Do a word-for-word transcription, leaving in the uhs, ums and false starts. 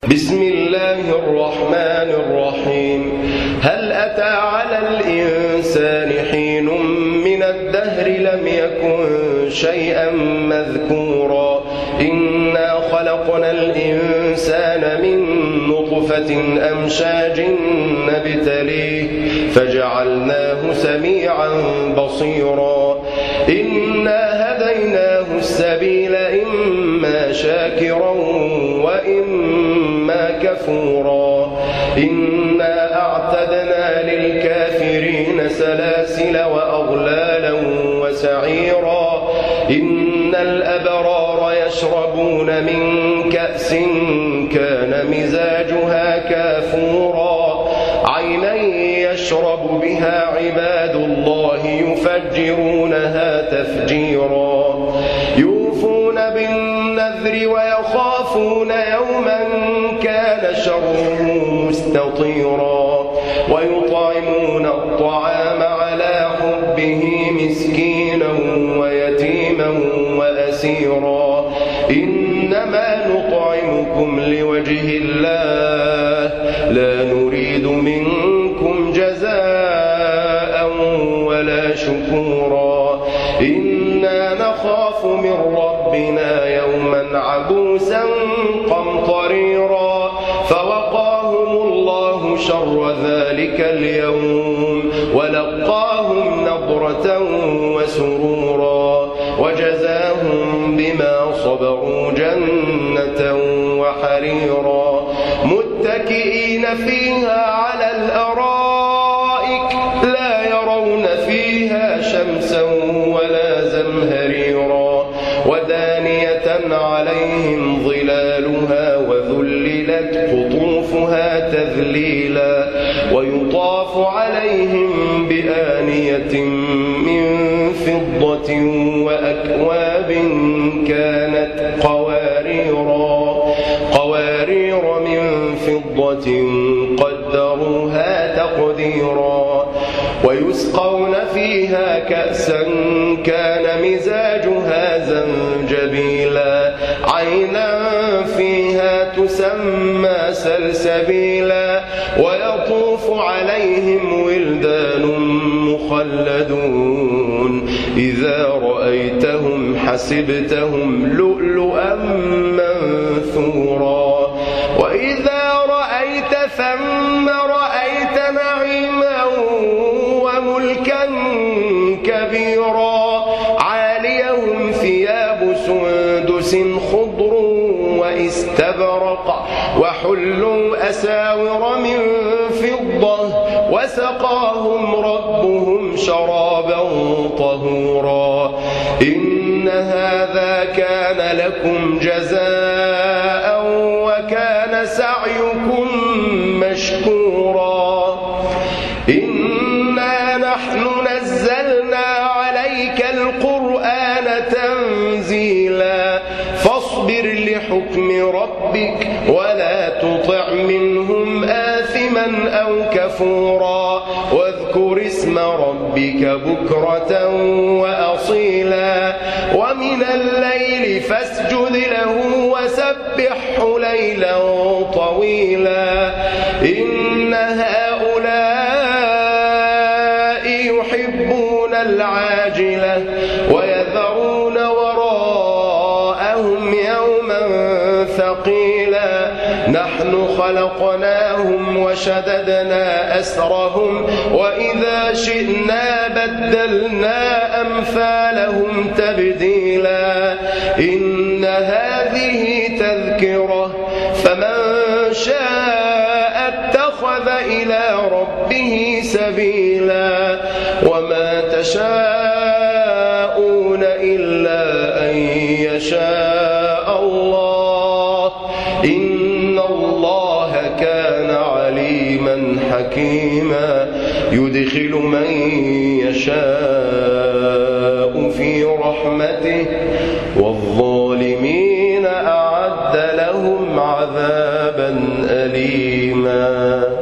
بسم الله الرحمن الرحيم. هل أتى على الإنسان حين من الدهر لم يكن شيئا مذكورا إنا خلقنا الإنسان من نطفة أمشاج نبتليه فجعلناه سميعا بصيرا إنا هديناه السبيل إما شاكرا وإما كفورا إنا أعتدنا للكافرين سلاسل وأغلالا وسعيرا إن الأبرار يشربون من كأس كان مزاجها كافورا عينا يشرب بها عباد الله يفجرونها تفجيرا يوفون بالنذر ويخافون يوما كان شره مستطيرا ويطعمون الطعام على حبه مسكينا ويتيما وأسيرا إنما نطعمكم لوجه الله لا نريد منكم جزاء ولا شكورا إنا نخاف من ربنا يوما عبوسا قمطريرا فوقاهم الله شر ذلك اليوم ولقاهم نضرة وسرورا وجزاهم بما صبروا جنة وحريرا متكئين فيها على الأرائك لا يرون فيها شمسا ولا زمهريرا ودانية عليهم ظلالها وذللت قطوفها تذليلا ويطاف عليهم بآنية من فضة وأكواب كانت قواريرا قوارير من فضة قدروها تقديرا ويسقون فيها كأسا كان مزاجها زنجبيلا عينا فيها تسمى سلسبيلا ويطوف عليهم ولدان مخلدون إذا رأيتهم حسبتهم لؤلؤا منثورا وإذا رأيت ثم رأيت نعيما وملكا كبيرا عاليهم ثياب سندس خضر واستبرق وحلوا أساور من فضة وسقاهم ربهم شرابا طهورا إن هذا كان لكم جزاء وكان سعيكم مشكورا إنا نحن نزلنا عليك القرآن تنزيلا فاصبر لحكم ربك ولا تطع منهم آثما أو كفورا واذكر اسم ربك بكرة وأصيلا ومن الليل فاسجد له وسبحه ليلا طويلا إن هؤلاء يحبون العاجلة ويذرون وراءهم يوما ثقيلا نحن خلقناهم وشددنا أسرهم وإذا شئنا بدلنا أمثالهم تبديلا إن هذه تذكرة فمن شاء اتخذ إلى ربه سبيلا وما تشاءون إلا أن يشاء الله إن الله كان عليما حكيما يدخل من يشاء في رحمته والظالمين أعد لهم عذابا أليما.